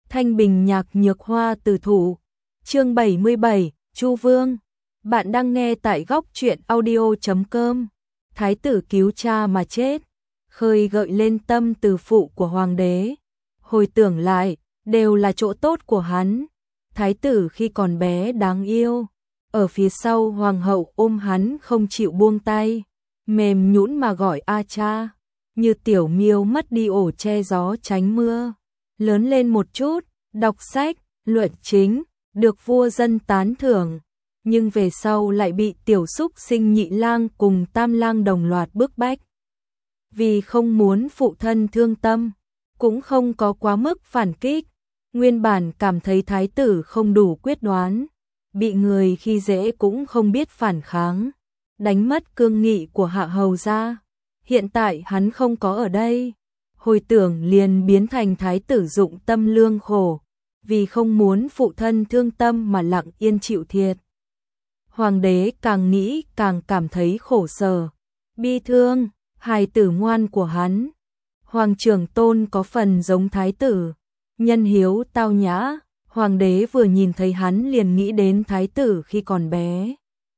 Thanh Bình nhạc nhược hoa từ thủ. Chương 77, Chu Vương. Bạn đang nghe tại góc truyện audio.com. Thái tử cứu cha mà chết, khơi gợi lên tâm từ phụ của hoàng đế. Hồi tưởng lại, đều là chỗ tốt của hắn. Thái tử khi còn bé đáng yêu, ở phía sau hoàng hậu ôm hắn không chịu buông tay, mềm nhũn mà gọi a cha, như tiểu miêu mất đi ổ che gió tránh mưa. Lớn lên một chút, đọc sách, luận chính, được vua dân tán thưởng, nhưng về sau lại bị tiểu xúc sinh Nhị lang cùng Tam lang đồng loạt bức bách. Vì không muốn phụ thân thương tâm, cũng không có quá mức phản kích, nguyên bản cảm thấy thái tử không đủ quyết đoán, bị người khi dễ cũng không biết phản kháng, đánh mất cương nghị của hạ hầu ra. Hiện tại hắn không có ở đây, hồi tưởng liền biến thành thái tử dụng tâm lương khổ, vì không muốn phụ thân thương tâm mà lặng yên chịu thiệt. Hoàng đế càng nghĩ càng cảm thấy khổ sở, bi thương, hài tử ngoan của hắn. Hoàng trưởng tôn có phần giống thái tử, nhân hiếu tao nhã, hoàng đế vừa nhìn thấy hắn liền nghĩ đến thái tử khi còn bé.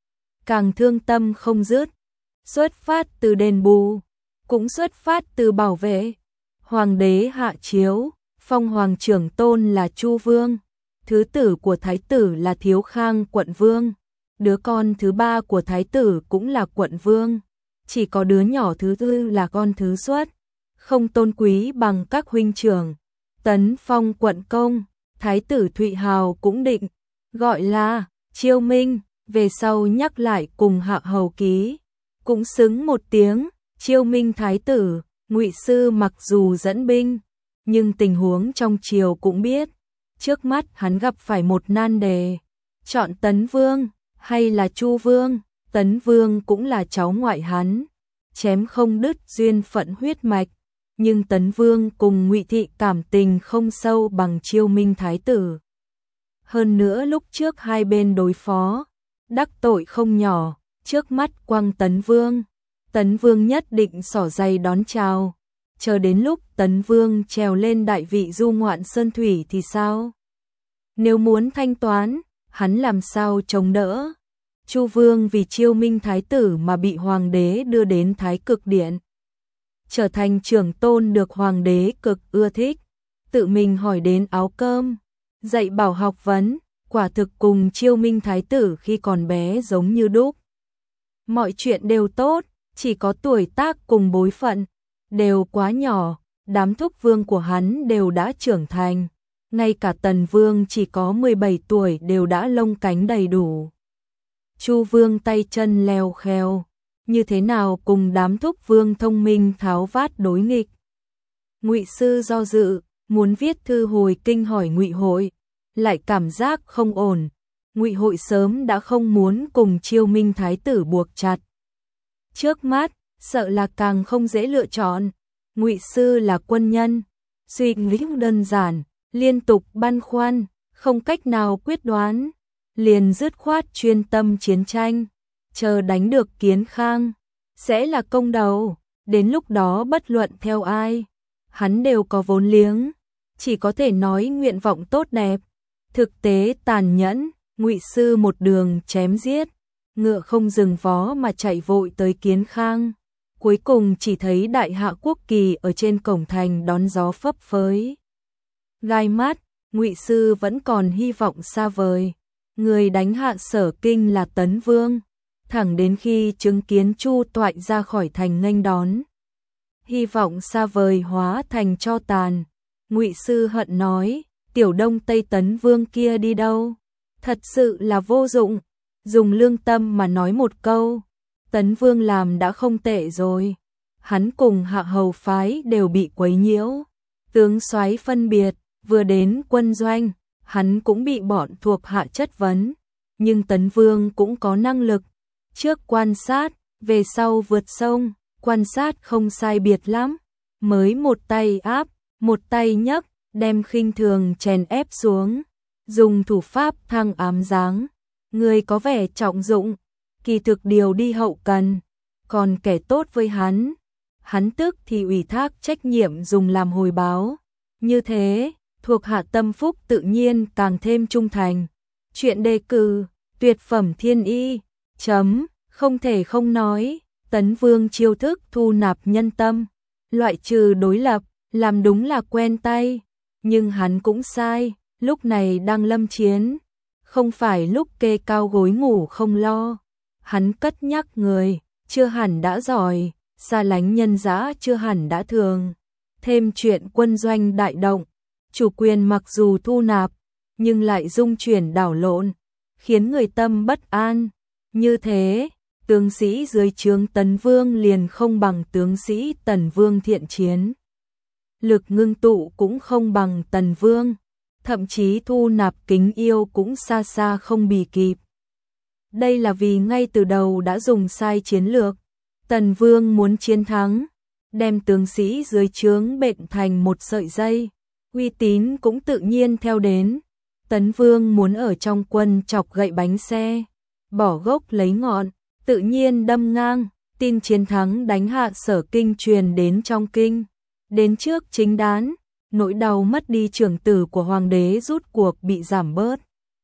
Càng thương tâm không dứt, xuất phát từ đền bù, cũng xuất phát từ bảo vệ. Hoàng đế hạ chiếu, phong hoàng trưởng tôn là Chu Vương, thứ tử của thái tử là Thiếu Khang quận vương, đứa con thứ ba của thái tử cũng là quận vương, chỉ có đứa nhỏ thứ tư là con thứ xuất, không tôn quý bằng các huynh trưởng, tấn phong quận công. Thái tử Thụy Hào cũng định gọi là Chiêu Minh, về sau nhắc lại cùng hạ hầu ký, cũng xứng một tiếng Chiêu Minh thái tử. Ngụy Sư mặc dù dẫn binh, nhưng tình huống trong triều cũng biết, trước mắt hắn gặp phải một nan đề, chọn Tấn Vương hay là Chu Vương. Tấn Vương cũng là cháu ngoại hắn, chém không đứt duyên phận huyết mạch, nhưng Tấn Vương cùng Ngụy thị cảm tình không sâu bằng Chiêu Minh thái tử. Hơn nữa lúc trước hai bên đối phó, đắc tội không nhỏ, trước mắt quăng Tấn Vương, Tấn Vương nhất định xỏ giày đón chào, chờ đến lúc Tấn Vương trèo lên đại vị du ngoạn sơn thủy thì sao? Nếu muốn thanh toán, hắn làm sao chống đỡ? Chu Vương vì Chiêu Minh thái tử mà bị hoàng đế đưa đến Thái Cực Điện, trở thành trưởng tôn được hoàng đế cực ưa thích, tự mình hỏi đến áo cơm, dạy bảo học vấn, quả thực cùng Chiêu Minh thái tử khi còn bé giống như đúc. Mọi chuyện đều tốt, chỉ có tuổi tác cùng bối phận đều quá nhỏ, đám thúc vương của hắn đều đã trưởng thành, ngay cả Tần Vương chỉ có 17 tuổi đều đã lông cánh đầy đủ. Chu Vương tay chân leo kheo, như thế nào cùng đám thúc vương thông minh tháo vát đối nghịch. Ngụy Sư do dự, muốn viết thư hồi kinh hỏi Ngụy Hội, lại cảm giác không ổn. Ngụy Hội sớm đã không muốn cùng Chiêu Minh thái tử buộc chặt. Trước mắt, sợ là càng không dễ lựa chọn. Ngụy Sư là quân nhân, suy nghĩ đơn giản, liên tục băn khoăn, không cách nào quyết đoán, liền dứt khoát chuyên tâm chiến tranh, chờ đánh được Kiến Khang, sẽ là công đầu, đến lúc đó bất luận theo ai, hắn đều có vốn liếng, chỉ có thể nói nguyện vọng tốt đẹp. Thực tế tàn nhẫn, Ngụy Sư một đường chém giết, ngựa không dừng vó mà chạy vội tới Kiến Khang, cuối cùng chỉ thấy đại hạ quốc kỳ ở trên cổng thành đón gió phấp phới. Gai mắt, Ngụy Sư vẫn còn hy vọng xa vời, người đánh hạ Sở Kinh là Tấn Vương, thẳng đến khi chứng kiến Chu Toại ra khỏi thành nghênh đón, hy vọng xa vời hóa thành tro tàn. Ngụy Sư hận nói, tiểu Đông Tây Tấn Vương kia đi đâu? Thật sự là vô dụng, dùng lương tâm mà nói một câu, Tấn Vương làm đã không tệ rồi. Hắn cùng hạ hầu phái đều bị quấy nhiễu, tướng soái phân biệt, vừa đến quân doanh, hắn cũng bị bọn thuộc hạ chất vấn, nhưng Tấn Vương cũng có năng lực, trước quan sát, về sau vượt sông, quan sát không sai biệt lắm, mới một tay áp, một tay nhấc, đem khinh thường chèn ép xuống, dùng thủ pháp thăng ám giáng, người có vẻ trọng dụng, kỳ thực điều đi hậu cần, còn kẻ tốt với hắn tức thì ủy thác trách nhiệm dùng làm hồi báo, như thế thuộc hạ tâm phúc tự nhiên càng thêm trung thành. Chuyện đề cử, tuyệt phẩm thiên y, không thể không nói, Tấn Vương chiêu thức thu nạp nhân tâm, loại trừ đối lập, làm đúng là quen tay, nhưng hắn cũng sai, lúc này đang lâm chiến, không phải lúc kê cao gối ngủ không lo. Hắn cất nhắc người, chưa hẳn đã giỏi, xa lánh nhân dã chưa hẳn đã thường. Thêm chuyện quân doanh đại động, chủ quyền mặc dù thu nạp, nhưng lại dung chuyển đảo lộn, khiến người tâm bất an. Như thế, tướng sĩ dưới trướng Tấn Vương liền không bằng tướng sĩ Tần Vương thiện chiến. Lực ngưng tụ cũng không bằng Tần Vương, thậm chí thu nạp kính yêu cũng xa xa không bì kịp. Đây là vì ngay từ đầu đã dùng sai chiến lược. Tần Vương muốn chiến thắng, đem tướng sĩ dưới trướng bện thành một sợi dây, uy tín cũng tự nhiên theo đến. Tấn Vương muốn ở trong quân chọc gậy bánh xe, bỏ gốc lấy ngọn, tự nhiên đâm ngang, tin chiến thắng đánh hạ Sở Kinh truyền đến trong kinh. Đến trước chính đán, nỗi đau mất đi trưởng tử của hoàng đế rút cuộc bị giảm bớt.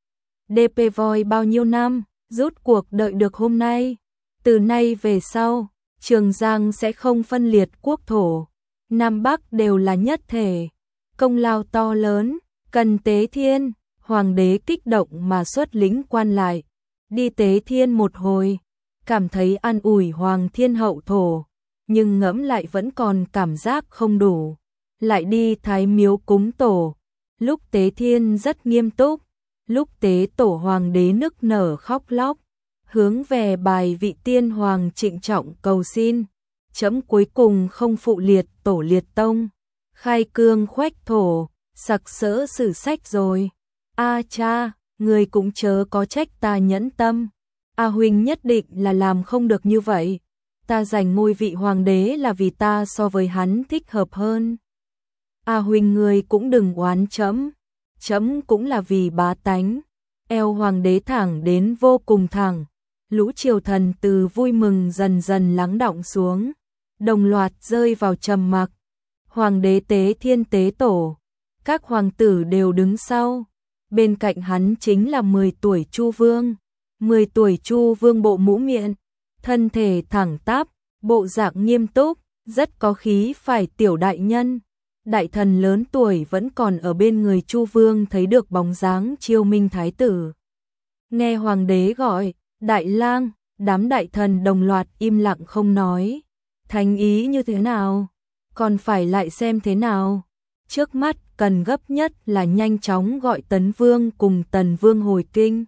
DP Voi bao nhiêu năm, rút cuộc đợi được hôm nay. Từ nay về sau, Trường Giang sẽ không phân liệt quốc thổ, Nam Bắc đều là nhất thể. Công lao to lớn, cần tế thiên, hoàng đế kích động mà xuất lĩnh quan lại. Đi tế thiên một hồi, cảm thấy an ủi hoàng thiên hậu thổ, nhưng ngẫm lại vẫn còn cảm giác không đủ. Lại đi Thái Miếu cúng tổ, lúc tế thiên rất nghiêm túc, lúc tế tổ hoàng đế nức nở khóc lóc, hướng về bài vị tiên hoàng trịnh trọng cầu xin, chấm cuối cùng không phụ liệt tổ liệt tông, khai cương khoách thổ, sặc sỡ sử sách rồi. A cha, người cũng chớ có trách ta nhẫn tâm. A huynh nhất định là làm không được như vậy. Ta giành ngôi vị hoàng đế là vì ta so với hắn thích hợp hơn. A huynh người cũng đừng oán chấm. Chấm cũng là vì bá tánh. Eo hoàng đế thẳng đến vô cùng thẳng. Lũ triều thần từ vui mừng dần dần lắng đọng xuống, đồng loạt rơi vào trầm mặc. Hoàng đế tế thiên tế tổ, các hoàng tử đều đứng sau. Bên cạnh hắn chính là 10 tuổi Chu Vương. 10 tuổi Chu Vương bộ mũ miệng, thân thể thẳng tắp, bộ dạng nghiêm túc, rất có khí phải tiểu đại nhân. Đại thần lớn tuổi vẫn còn ở bên người Chu Vương thấy được bóng dáng Chiêu Minh thái tử. Nghe hoàng đế gọi, đại lang, đám đại thần đồng loạt im lặng không nói. Thánh ý như thế nào? Còn phải lại xem thế nào? Trước mắt cần gấp nhất là nhanh chóng gọi Tấn Vương cùng Tần Vương hồi kinh.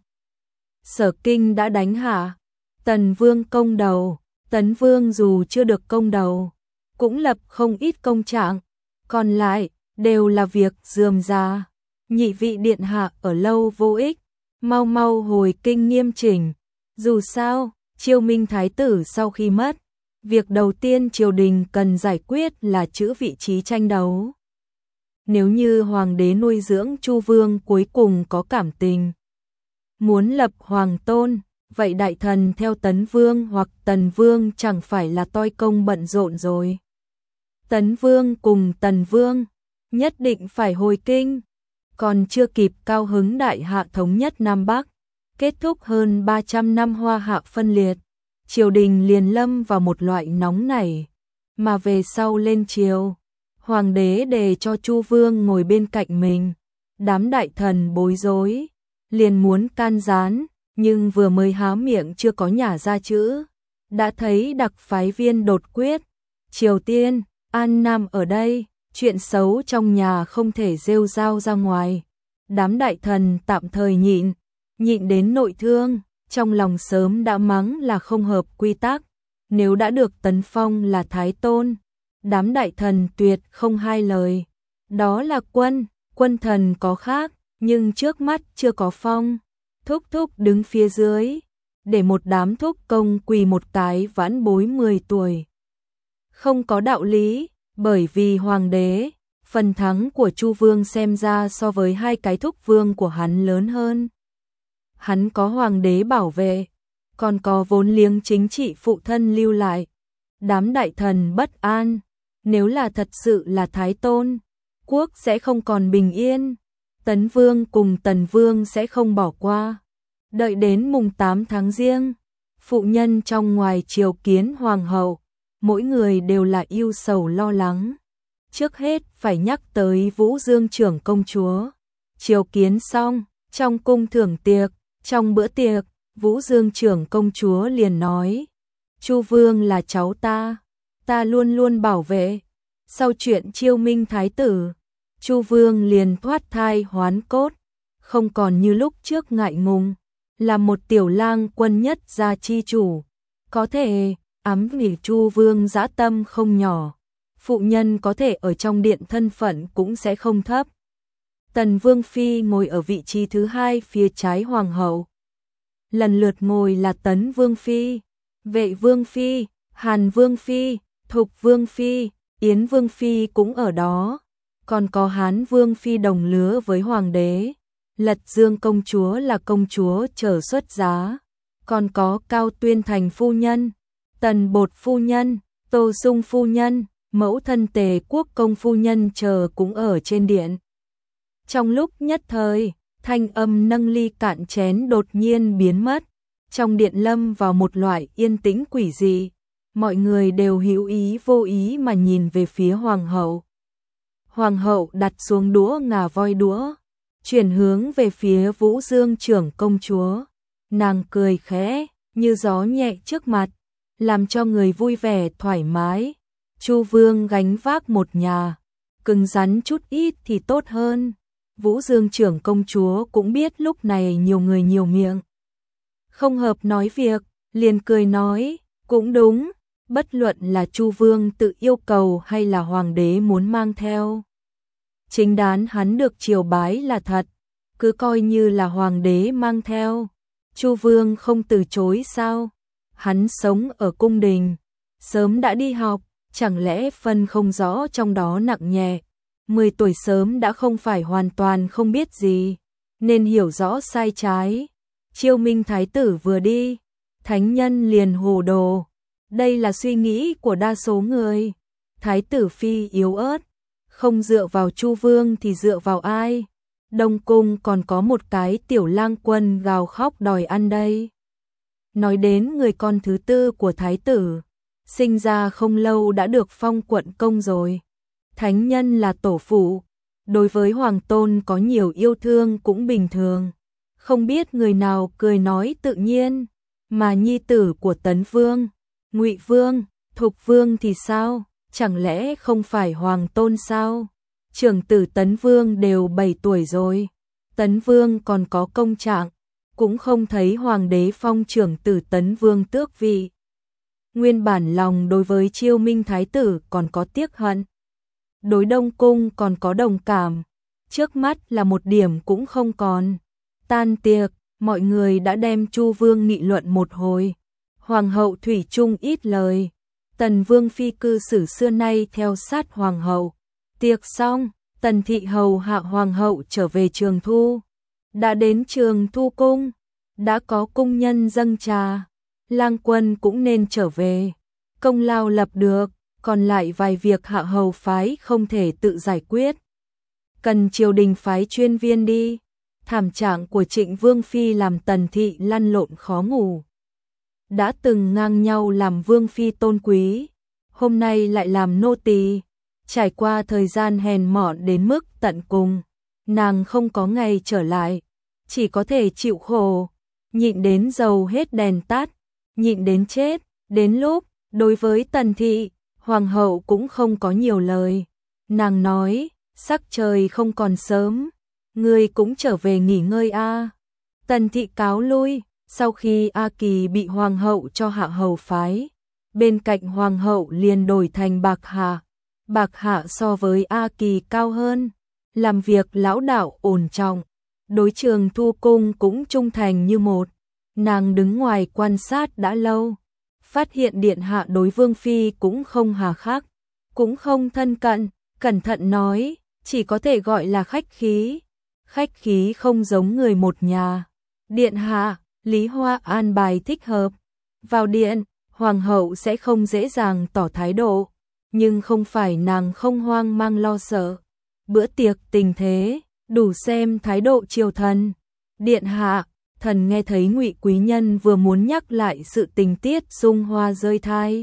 Sở Kinh đã đánh hạ, Tần Vương công đầu, Tấn Vương dù chưa được công đầu, cũng lập không ít công trạng, còn lại đều là việc rườm rà. Nhị vị điện hạ ở lâu vô ích, mau mau hồi kinh nghiêm chỉnh. Dù sao, Chiêu Minh thái tử sau khi mất, việc đầu tiên triều đình cần giải quyết là chữ vị trí tranh đấu. Nếu như hoàng đế nuôi dưỡng Chu Vương cuối cùng có cảm tình, muốn lập hoàng tôn, vậy đại thần theo Tấn Vương hoặc Tần Vương chẳng phải là toi công bận rộn rồi. Tấn Vương cùng Tần Vương nhất định phải hồi kinh, còn chưa kịp cao hứng đại hạ thống nhất Nam Bắc, kết thúc hơn 300 năm Hoa Hạ phân liệt, triều đình liền lâm vào một loại nóng nảy, mà về sau lên triều, hoàng đế để cho Chu Vương ngồi bên cạnh mình, đám đại thần bối rối, liền muốn can gián, nhưng vừa mới há miệng chưa có nhả ra chữ, đã thấy đặc phái viên đột quyết, Triều Tiên, An Nam ở đây, chuyện xấu trong nhà không thể rêu rao ra ngoài. Đám đại thần tạm thời nhịn đến nội thương, trong lòng sớm đã mắng là không hợp quy tắc, nếu đã được tấn phong là Thái Tôn, đám đại thần tuyệt không hai lời. Đó là quân thần có khác, nhưng trước mắt chưa có phong. Thúc thúc đứng phía dưới, để một đám thúc công quỳ một cái vãn bối 10 tuổi. Không có đạo lý, bởi vì hoàng đế, phần thắng của Chu Vương xem ra so với hai cái thúc vương của hắn lớn hơn. Hắn có hoàng đế bảo vệ, còn có vốn liếng chính trị phụ thân lưu lại. Đám đại thần bất an, nếu là thật sự là Thái Tôn, quốc sẽ không còn bình yên. Tấn Vương cùng Tần Vương sẽ không bỏ qua. Đợi đến mùng 8 tháng Giêng, phụ nhân trong ngoài triều kiến hoàng hậu, mỗi người đều là ưu sầu lo lắng. Trước hết phải nhắc tới Vũ Dương trưởng công chúa. Triều kiến xong, trong cung thưởng tiệc, trong bữa tiệc, Vũ Dương trưởng công chúa liền nói: Chu Vương là cháu ta luôn luôn bảo vệ. Sau chuyện chiêu minh thái tử, Chu Vương liền thoát thai hoán cốt, không còn như lúc trước ngại ngùng, là một tiểu lang quân nhất gia chi chủ. Có thể ám vì Chu Vương dã tâm không nhỏ, phụ nhân có thể ở trong điện thân phận cũng sẽ không thấp. Tần Vương Phi ngồi ở vị trí thứ 2 phía trái hoàng hậu. Lần lượt ngồi là Tấn Vương Phi, Vệ Vương Phi, Hàn Vương Phi, Thục Vương Phi, Yến Vương Phi cũng ở đó. Còn có Hán Vương Phi đồng lứa với Hoàng đế. Lật Dương công chúa là công chúa chờ xuất giá. Còn có Cao Tuyên Thành phu nhân, Tần Bột phu nhân, Tô Sung phu nhân, mẫu thân Tề Quốc công phu nhân chờ cũng ở trên điện. Trong lúc nhất thời, thanh âm nâng ly cạn chén đột nhiên biến mất. Trong điện lâm vào một loại yên tĩnh quỷ dị. Mọi người đều hữu ý vô ý mà nhìn về phía hoàng hậu. Hoàng hậu đặt xuống đũa ngà voi đũa, chuyển hướng về phía Vũ Dương trưởng công chúa. Nàng cười khẽ, như gió nhẹ trước mặt, làm cho người vui vẻ thoải mái. Chu Vương gánh vác một nhà, cứng rắn chút ít thì tốt hơn. Vũ Dương trưởng công chúa cũng biết lúc này nhiều người nhiều miệng, không hợp nói việc, liền cười nói, cũng đúng, bất luận là Chu Vương tự yêu cầu hay là hoàng đế muốn mang theo. Chính đán hắn được triều bái là thật, cứ coi như là hoàng đế mang theo. Chu Vương không từ chối sao? Hắn sống ở cung đình, sớm đã đi học, chẳng lẽ phân không rõ trong đó nặng nhẹ. 10 tuổi sớm đã không phải hoàn toàn không biết gì, nên hiểu rõ sai trái. Chiêu Minh thái tử vừa đi, thánh nhân liền hồ đồ. Đây là suy nghĩ của đa số người. Thái tử phi yếu ớt, không dựa vào Chu Vương thì dựa vào ai? Đông cung còn có một cái tiểu lang quân gào khóc đòi ăn đây. Nói đến người con thứ 4 của thái tử, sinh ra không lâu đã được phong quận công rồi. Thánh nhân là tổ phụ, đối với hoàng tôn có nhiều yêu thương cũng bình thường. Không biết người nào cười nói tự nhiên, mà nhi tử của Tấn Vương, Ngụy Vương, Thục Vương thì sao? Chẳng lẽ không phải hoàng tôn sao? Trưởng tử Tấn Vương đều 7 tuổi rồi. Tấn Vương còn có công trạng, cũng không thấy hoàng đế phong trưởng tử Tấn Vương tước vị. Nguyên bản lòng đối với Chiêu Minh thái tử còn có tiếc hận, đối Đông cung còn có đồng cảm, trước mắt là một điểm cũng không còn. Tan tiệc, mọi người đã đem Chu Vương nghị luận một hồi. Hoàng hậu thủy chung ít lời, Tần Vương phi cư xử xưa nay theo sát hoàng hậu. Tiệc xong, Tần thị hầu hạ hoàng hậu trở về Trường Thu. Đã đến Trường Thu cung, đã có cung nhân dâng trà, lang quân cũng nên trở về. Công lao lập được, còn lại vài việc hạ hầu phái không thể tự giải quyết, cần triều đình phái chuyên viên đi. Thảm trạng của Trịnh Vương phi làm Tần thị lăn lộn khó ngủ. Đã từng ngang nhau làm vương phi tôn quý, hôm nay lại làm nô tỳ, trải qua thời gian hèn mọn đến mức tận cùng, nàng không có ngày trở lại, chỉ có thể chịu khổ, nhịn đến dầu hết đèn tắt, nhịn đến chết. Đến lúc, đối với Tần thị, hoàng hậu cũng không có nhiều lời. Nàng nói, sắc trời không còn sớm, ngươi cũng trở về nghỉ ngơi a. Tần thị cáo lui. Sau khi A Kỳ bị hoàng hậu cho hạ hầu phái, bên cạnh hoàng hậu liền đổi thành Bạc Hạ. Bạc Hạ so với A Kỳ cao hơn, làm việc lão đạo ổn trọng, đối Trường Thu cung cũng trung thành như một. Nàng đứng ngoài quan sát đã lâu, phát hiện điện hạ đối vương phi cũng không hà khắc, cũng không thân cận, cẩn thận nói, chỉ có thể gọi là khách khí. Khách khí không giống người một nhà. Điện hạ, Lý Hoa an bài thích hợp. Vào điện, hoàng hậu sẽ không dễ dàng tỏ thái độ, nhưng không phải nàng không hoang mang lo sợ. bữa tiệc tình thế, đủ xem thái độ triều thần. Điện hạ, thần nghe thấy Ngụy quý nhân vừa muốn nhắc lại sự tình tiết Dung Hoa rơi thai.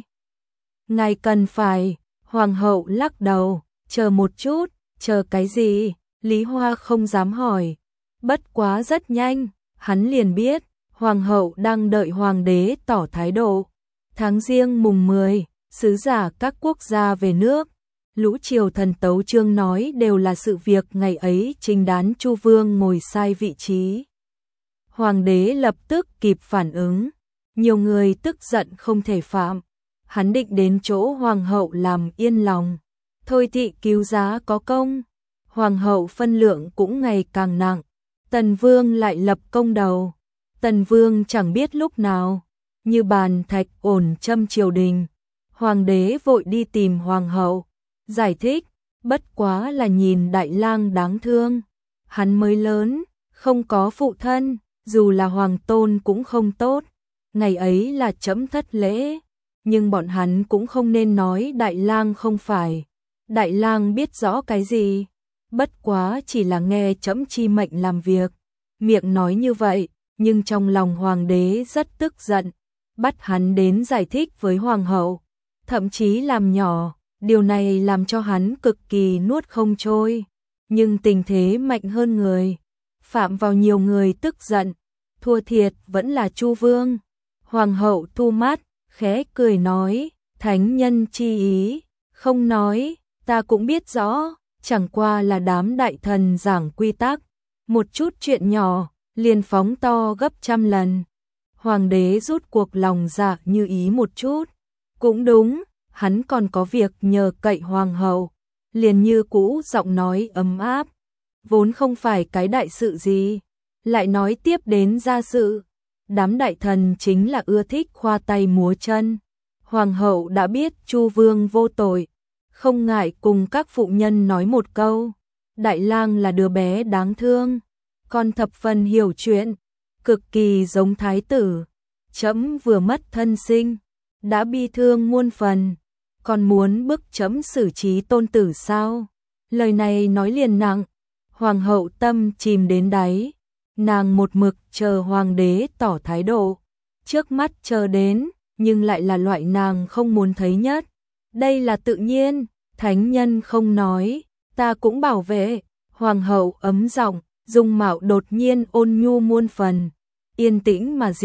Ngài cần phải, hoàng hậu lắc đầu, chờ một chút, chờ cái gì? Lý Hoa không dám hỏi. Bất quá rất nhanh, hắn liền biết, hoàng hậu đang đợi hoàng đế tỏ thái độ. Tháng Giêng mùng 10, sứ giả các quốc gia về nước. Lũ triều thần tấu chương nói đều là sự việc ngày ấy trình đán Chu Vương ngồi sai vị trí. Hoàng đế lập tức kịp phản ứng, nhiều người tức giận không thể phạm. Hắn định đến chỗ hoàng hậu làm yên lòng. Thôi thị cứu giá có công, hoàng hậu phân lượng cũng ngày càng nặng. Tần Vương lại lập công đầu. Tần Vương chẳng biết lúc nào, như bàn thạch ổn châm triều đình. Hoàng đế vội đi tìm hoàng hậu, giải thích, bất quá là nhìn đại lang đáng thương. Hắn mới lớn, không có phụ thân, dù là hoàng tôn cũng không tốt. Ngày ấy là trẫm thất lễ, nhưng bọn hắn cũng không nên nói đại lang không phải. Đại lang biết rõ cái gì, bất quá chỉ là nghe trẫm chi mệnh làm việc. Miệng nói như vậy, nhưng trong lòng hoàng đế rất tức giận, bắt hắn đến giải thích với hoàng hậu, thậm chí làm nhỏ. Điều này làm cho hắn cực kỳ nuốt không trôi, nhưng tình thế mạnh hơn người, phạm vào nhiều người tức giận, thua thiệt vẫn là Chu Vương. Hoàng hậu thu mắt, khẽ cười nói, thánh nhân chi ý, không nói, ta cũng biết rõ, chẳng qua là đám đại thần giảng quy tắc, một chút chuyện nhỏ, liền phóng to gấp trăm lần. Hoàng đế rút cuộc lòng dạ như ý một chút, cũng đúng. Hắn còn có việc nhờ cậy hoàng hậu, liền như cũ giọng nói ấm áp, vốn không phải cái đại sự gì, lại nói tiếp đến gia sự. Đám đại thần chính là ưa thích khoa tay múa chân. Hoàng hậu đã biết Chu Vương vô tội, không ngại cùng các phụ nhân nói một câu, đại lang là đứa bé đáng thương, con thập phần hiểu chuyện, cực kỳ giống thái tử, trẫm vừa mất thân sinh, đã bi thương muôn phần. Còn muốn bức trẫm xử trí tôn tử sao? Lời này nói liền nặng, hoàng hậu tâm chìm đến đáy, nàng một mực chờ hoàng đế tỏ thái độ, trước mắt chờ đến, nhưng lại là loại nàng không muốn thấy nhất. Đây là tự nhiên, thánh nhân không nói, ta cũng bảo vệ. Hoàng hậu ấm giọng, dung mạo đột nhiên ôn nhu muôn phần, yên tĩnh mà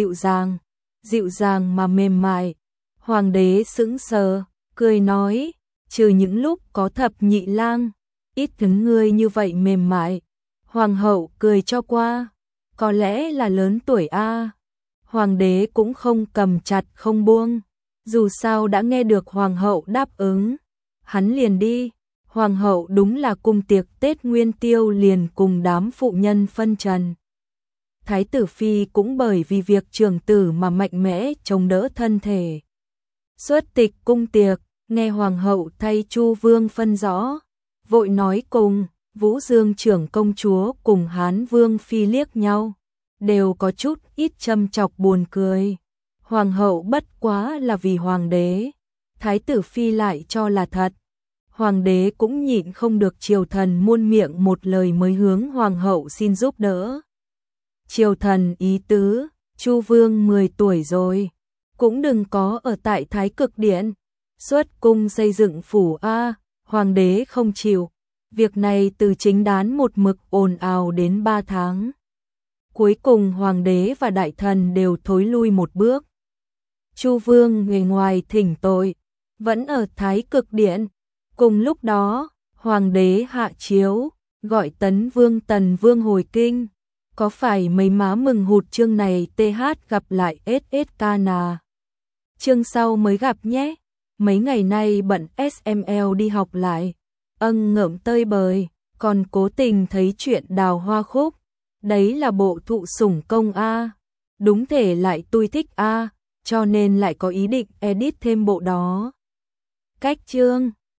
dịu dàng mà mềm mại. Hoàng đế sững sờ, cười nói, trừ những lúc có thập nhị lang, ít thứ ngươi như vậy mềm mại. Hoàng hậu cười cho qua, có lẽ là lớn tuổi a. Hoàng đế cũng không cầm chặt không buông, dù sao đã nghe được hoàng hậu đáp ứng, hắn liền đi. Hoàng hậu đúng là cung tiệc Tết Nguyên Tiêu liền cùng đám phụ nhân phân trần. Thái tử phi cũng bởi vì việc trưởng tử mà mạnh mẽ chống đỡ thân thể. Xuất tịch cung tiệc, nghe hoàng hậu thay Chu Vương phân rõ, vội nói cùng. Vũ Dương trưởng công chúa cùng Hán Vương phi liếc nhau, đều có chút ít châm chọc buồn cười. Hoàng hậu bất quá là vì hoàng đế, thái tử phi lại cho là thật. Hoàng đế cũng nhịn không được, triều thần muôn miệng một lời mới hướng hoàng hậu xin giúp đỡ. Triều thần ý tứ, Chu Vương 10 tuổi rồi, cũng đừng có ở tại Thái Cực Điện, xuất cung xây dựng phủ a. Hoàng đế không chịu. Việc này từ chính đán một mực ồn ào đến 3 tháng. Cuối cùng hoàng đế và đại thần đều thối lui một bước. Chu Vương người ngoài thỉnh tội, vẫn ở Thái Cực Điện. Cùng lúc đó, hoàng đế hạ chiếu, gọi Tấn Tần Vương hồi kinh. Có phải mấy má mừng hụt chương này TH gặp lại SSK nà. Chương sau mới gặp nhé. Mấy ngày nay bận SML đi học lại. Ngợm tơi bời, còn cố tình thấy chuyện Đào Hoa Khúc. Đấy là bộ thụ sủng công a. Đúng thể lại tôi thích a, cho nên lại có ý định edit thêm bộ đó. Cách chương